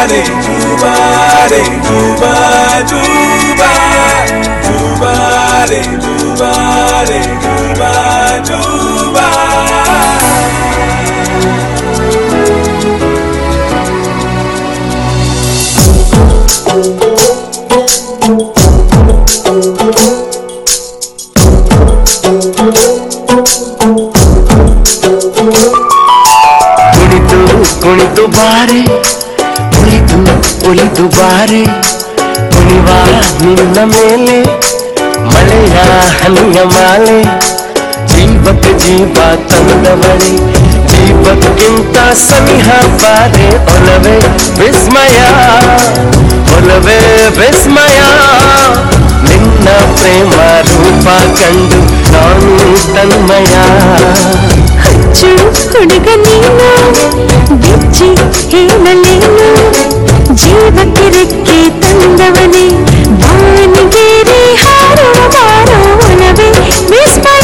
ಕುಣಿದು ಬಾರೆ ಒಲಿದು ಬಾರೆ ಕುಣಿವ ನಿನ್ನ ಮೇಲೆ ಮಳೆಯ ಹನಿಯ ಮಾಲೆ ಜೀವಕ್ಕೆ ಜೀವ ತಂದವಳೆ ಜೀವಕ್ಕಿಂತ ಸನಿಹ ಬಾರೆ ಒಲವೇ ವಿಸ್ಮಯ ಒಲವೇ ವಿಸ್ಮಯ ನಿನ್ನ ಪ್ರೇಮ ರೂಪ ಕಂಡು ನಾನು ತನ್ಮಯ ಹಚ್ಚು ಹುಡುಗ ನೀನು ಬಿಚ್ಚಿ ಹೇಳಲೇನು ಜೀವಕ್ಕೆ ರೆಕ್ಕೆ ತಂದವನೇ ಬಾನಿಗೇರಿ ಹಾರುವ ಬಾರೋ ಒಲವೇ ವಿಸ್ಮಯ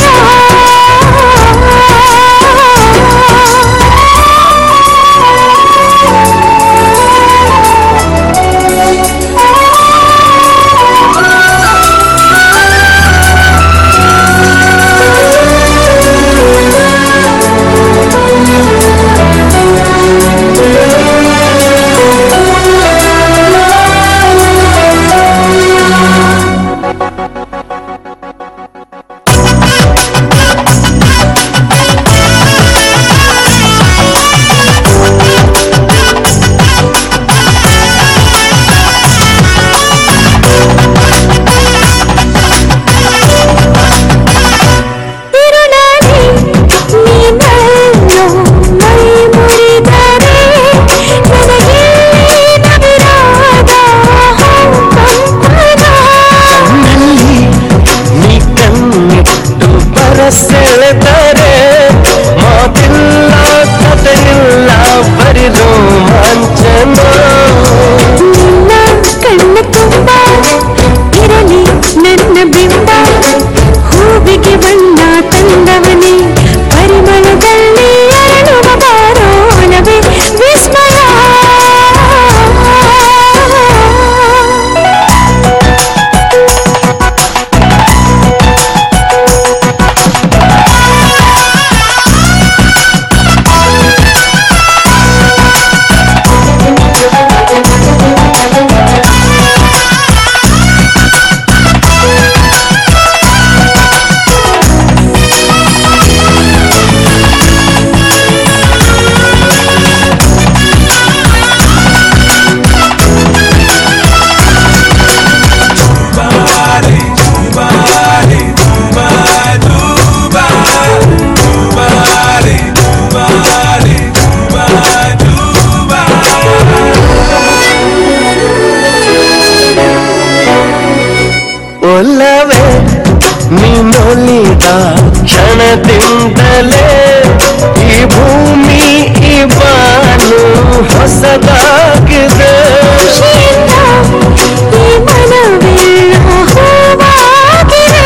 ಸೆಳೆದರೆ ಮಾತಿಲ್ಲ ಕಥೆಯಿಲ್ಲ ಬರಿ ರೋಮಾಂಚನ ನಿನ್ನ ಕಣ್ಣ ತುಂಬ ಇರಲಿ ನನ್ನ ಬಿಂಬ ಹೂವಿಗೆ ಬಣ್ಣ ತಂದವನೇ ಪರಿಮಳದಲ್ಲಿ ಅರಳುವ ಬಾರೋ ಒಲವೇ ವಿಸ್ಮಯ ಒಲವೇ ನೀನೊಲಿದ ಕ್ಷಣದಿಂದಲೇ ಈ ಭೂಮಿ ಈ ಬಾನು ಹೊಸದಾಗಿದೆ ಈ ಮನವೆಲ್ಲ ಹೂವಾಗಿದೆ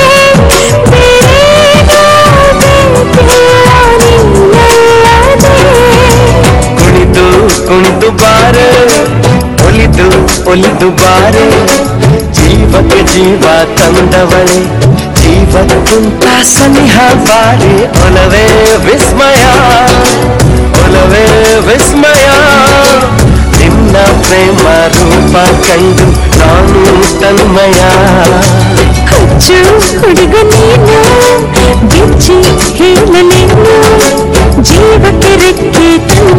ಕುಣಿದು ಕುಣಿದು ಬಾರೆ ಒಲಿದು ಬಾರೆ ಜೀವಕ್ಕೆ ಜೀವ ತಂದವಳೆ ಜೀವಕ್ಕಿಂತ ಸನಿಹ ಬಾರೆ ಒಲವೇ ವಿಸ್ಮಯ ಒಲವೇ ವಿಸ್ಮಯ ನಿನ್ನ ಪ್ರೇಮ ರೂಪ ಕಂಡು ನಾನು ತನ್ಮಯ ಹಚ್ಚು ಹುಡುಗ ನೀನು ಬಿಚ್ಚಿ ಹೇಳಲೇನು ಜೀವಕ್ಕೆ ರೆಕ್ಕೆ ತಂದ